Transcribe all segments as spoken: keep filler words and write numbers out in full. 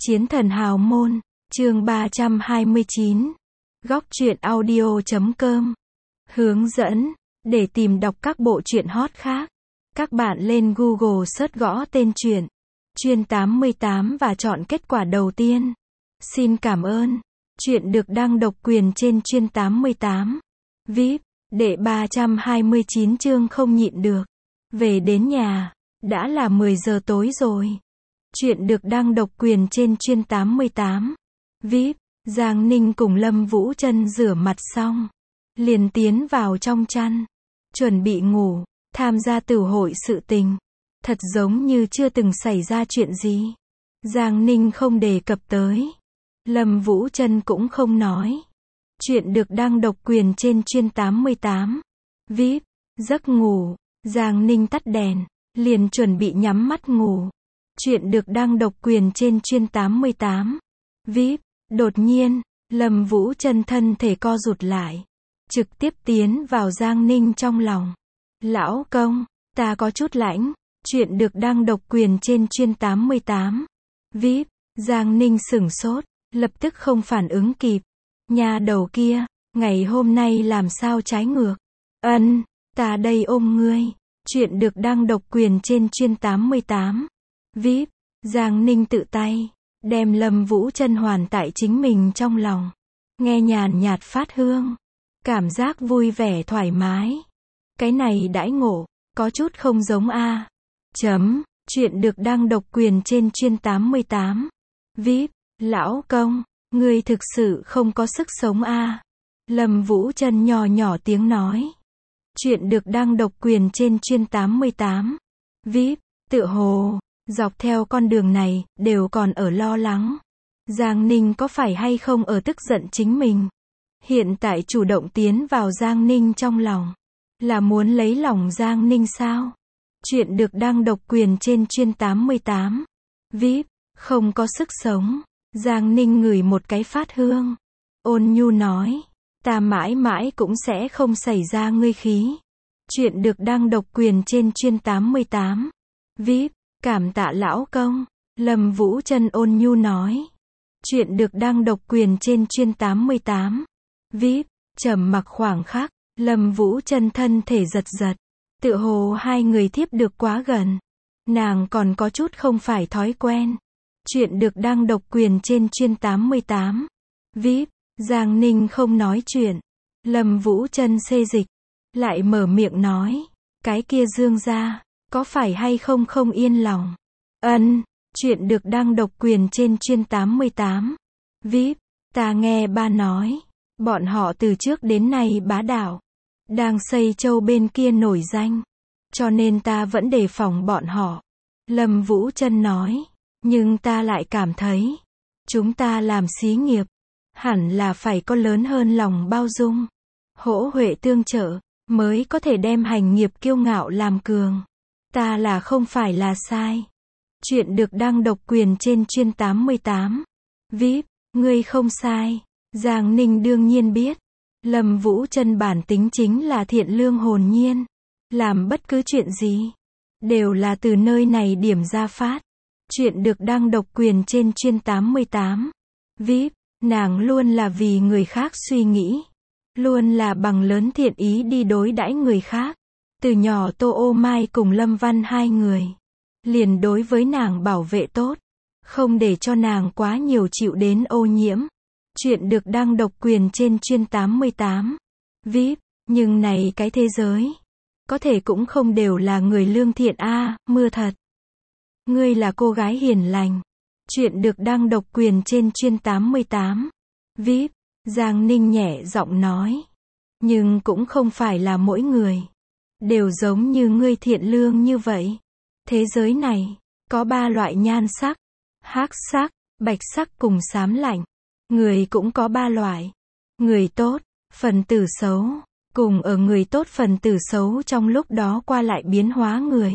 Chiến thần hào môn, chương ba trăm hai mươi chín. Góc truyện audio chấm com. Hướng dẫn, để tìm đọc các bộ truyện hot khác, các bạn lên Google search gõ tên truyện Chuyên tám mươi tám và chọn kết quả đầu tiên. Xin cảm ơn. Truyện được đăng độc quyền trên Chuyên tám mươi tám. vê i pê, đệ ba trăm hai mươi chín chương không nhịn được. Về đến nhà, đã là mười giờ tối rồi. Truyện được đăng độc quyền trên Chuyên tám mươi tám. vê i pê, Giang Ninh cùng Lâm Vũ Trân rửa mặt xong, liền tiến vào trong chăn, chuẩn bị ngủ, tham gia tửu hội sự tình. Thật giống như chưa từng xảy ra chuyện gì. Giang Ninh không đề cập tới. Lâm Vũ Trân cũng không nói. Truyện được đăng độc quyền trên Chuyên tám mươi tám. vê i pê, giấc ngủ, Giang Ninh tắt đèn, liền chuẩn bị nhắm mắt ngủ. Truyện được đăng độc quyền trên Chuyên tám mươi tám. vê i pê, đột nhiên, Lâm Vũ Trân thân thể co rụt lại, trực tiếp tiến vào Giang Ninh trong lòng. Lão công, ta có chút lãnh. Truyện được đăng độc quyền trên Chuyên tám mươi tám. vê i pê, Giang Ninh sửng sốt, lập tức không phản ứng kịp. Nhà đầu kia, ngày hôm nay làm sao trái ngược? Ân, ta đây ôm ngươi. Truyện được đăng độc quyền trên Chuyên tám mươi tám. vê i pê, Giang Ninh tự tay đem Lâm Vũ Trân hoàn tại chính mình trong lòng. Nghe nhàn nhạt phát hương, cảm giác vui vẻ thoải mái. Cái này đãi ngộ, có chút không giống a. Chấm, truyện được đăng độc quyền trên Chuyên tám mươi tám. vê i pê, lão công, ngươi thực sự không có sức sống a. Lâm Vũ Trân nhỏ nhỏ tiếng nói. Truyện được đăng độc quyền trên Chuyên tám mươi tám. vê i pê, tựa hồ, dọc theo con đường này, đều còn ở lo lắng. Giang Ninh có phải hay không ở tức giận chính mình? Hiện tại chủ động tiến vào Giang Ninh trong lòng, là muốn lấy lòng Giang Ninh sao? Truyện được đăng độc quyền trên Chuyên tám mươi tám. vê i pê, không có sức sống. Giang Ninh ngửi một cái phát hương, ôn nhu nói, ta mãi mãi cũng sẽ không xảy ra ngươi khí. Truyện được đăng độc quyền trên Chuyên tám mươi tám. vê i pê, cảm tạ lão công. Lâm Vũ Trân ôn nhu nói. Truyện được đăng độc quyền trên Chuyên tám mươi tám. vê i pê, trầm mặc khoảng khắc, Lâm Vũ Trân thân thể giật giật. Tựa hồ hai người thiếp được quá gần. Nàng còn có chút không phải thói quen. Truyện được đăng độc quyền trên Chuyên tám mươi tám. vê i pê, Giang Ninh không nói chuyện. Lâm Vũ Trân xê dịch, lại mở miệng nói, cái kia Dương gia, có phải hay không không yên lòng? Ân, truyện được đăng độc quyền trên Chuyên tám mươi tám. vê i pê, ta nghe ba nói, bọn họ từ trước đến nay bá đạo, đang xây châu bên kia nổi danh, cho nên ta vẫn đề phòng bọn họ. Lâm Vũ Trân nói, nhưng ta lại cảm thấy, chúng ta làm xí nghiệp, hẳn là phải có lớn hơn lòng bao dung, hỗ huệ tương trợ, mới có thể đem hành nghiệp kiêu ngạo làm cường. Ta là không phải là sai. Truyện được đăng độc quyền trên Chuyên tám mươi tám. vê i pê, ngươi không sai. Giang Ninh đương nhiên biết. Lâm Vũ Trân bản tính chính là thiện lương hồn nhiên. Làm bất cứ chuyện gì, đều là từ nơi này điểm ra phát. Truyện được đăng độc quyền trên Chuyên tám mươi tám. vê i pê, nàng luôn là vì người khác suy nghĩ. Luôn là bằng lớn thiện ý đi đối đãi người khác. Từ nhỏ Tô Ô Mai cùng Lâm Văn hai người, liền đối với nàng bảo vệ tốt, không để cho nàng quá nhiều chịu đến ô nhiễm. Truyện được đăng độc quyền trên Chuyên tám mươi tám. vê i pê, nhưng này cái thế giới, có thể cũng không đều là người lương thiện a. Mưa thật, ngươi là cô gái hiền lành. Truyện được đăng độc quyền trên Chuyên tám mươi tám. vê i pê, Giang Ninh nhẹ giọng nói, nhưng cũng không phải là mỗi người đều giống như ngươi thiện lương như vậy. Thế giới này, có ba loại nhan sắc, hắc sắc, bạch sắc cùng xám lạnh. Người cũng có ba loại. Người tốt, phần tử xấu, cùng ở người tốt phần tử xấu trong lúc đó qua lại biến hóa người.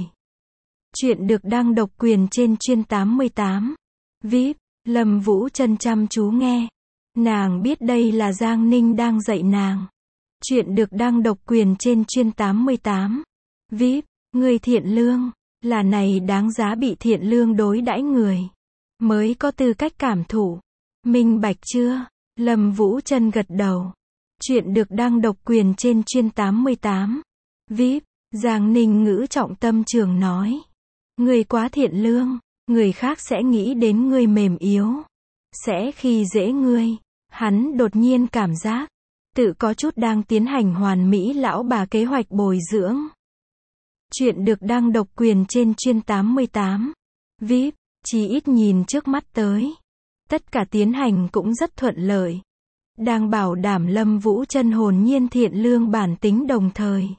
Truyện được đăng độc quyền trên Chuyên tám mươi tám. vê i pê, Lâm Vũ Trân chăm chú nghe. Nàng biết đây là Giang Ninh đang dạy nàng. Truyện được đăng độc quyền trên Chuyên tám mươi tám. vê i pê, người thiện lương, là này đáng giá bị thiện lương đối đãi người. mới có tư cách cảm thụ. Minh bạch chưa? Lâm Vũ Trân gật đầu. Chuyện được đăng độc quyền trên chuyên tám mươi tám. vê i pê, Giang Ninh Ngữ trọng tâm trường nói. Người quá thiện lương, người khác sẽ nghĩ đến người mềm yếu. Sẽ khi dễ ngươi. Hắn đột nhiên cảm giác, tự có chút đang tiến hành hoàn mỹ lão bà kế hoạch bồi dưỡng. Chuyện được đăng độc quyền trên chuyên tám mươi tám. vê i pê, chỉ ít nhìn trước mắt tới. Tất cả tiến hành cũng rất thuận lợi. Đang bảo đảm Lâm Vũ Trân hồn nhiên thiện lương bản tính đồng thời.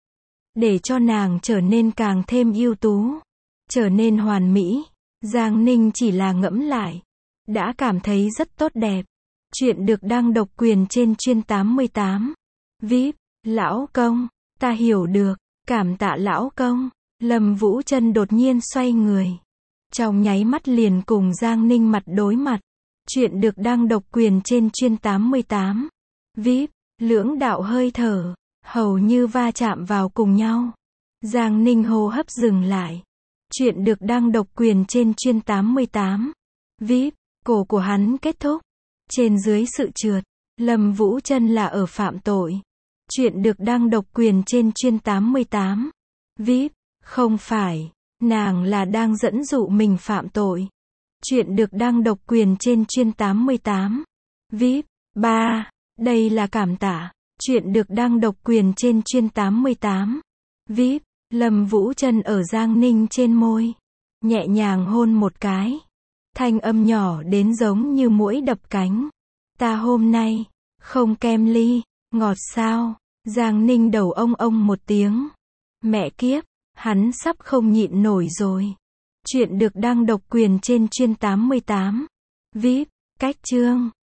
Để cho nàng trở nên càng thêm ưu tú. Trở nên hoàn mỹ. Giang Ninh chỉ là ngẫm lại. Đã cảm thấy rất tốt đẹp. Chuyện được đăng độc quyền trên chuyên tám mươi tám. vê i pê, Lão công, ta hiểu được. Cảm tạ lão công. Lâm Vũ Trân đột nhiên xoay người. Trong nháy mắt liền cùng Giang Ninh mặt đối mặt. Chuyện được đăng độc quyền trên chuyên tám mươi tám. vê i pê, Lưỡng đạo hơi thở, hầu như va chạm vào cùng nhau. Giang Ninh hô hấp dừng lại. Chuyện được đăng độc quyền trên chuyên tám mươi tám. vê i pê, Cổ của hắn kết thúc. Trên dưới sự trượt. Lâm Vũ Trân là ở phạm tội. Chuyện được đăng độc quyền trên chuyên tám mươi tám. vê i pê, Không phải. Nàng là đang dẫn dụ mình phạm tội. Chuyện được đăng độc quyền trên chuyên tám mươi tám. vê i pê, ba. Đây là cảm tạ. Chuyện được đăng độc quyền trên chuyên tám mươi tám. vê i pê, Lâm Vũ Trân ở Giang Ninh trên môi. Nhẹ nhàng hôn một cái. Thanh âm nhỏ đến giống như muỗi đập cánh. Ta hôm nay, không kem ly, ngọt sao? Giang Ninh đầu ông ông một tiếng. Mẹ kiếp, hắn sắp không nhịn nổi rồi. Chuyện được đăng độc quyền trên chuyên tám mươi tám. vê i pê, Cách chương.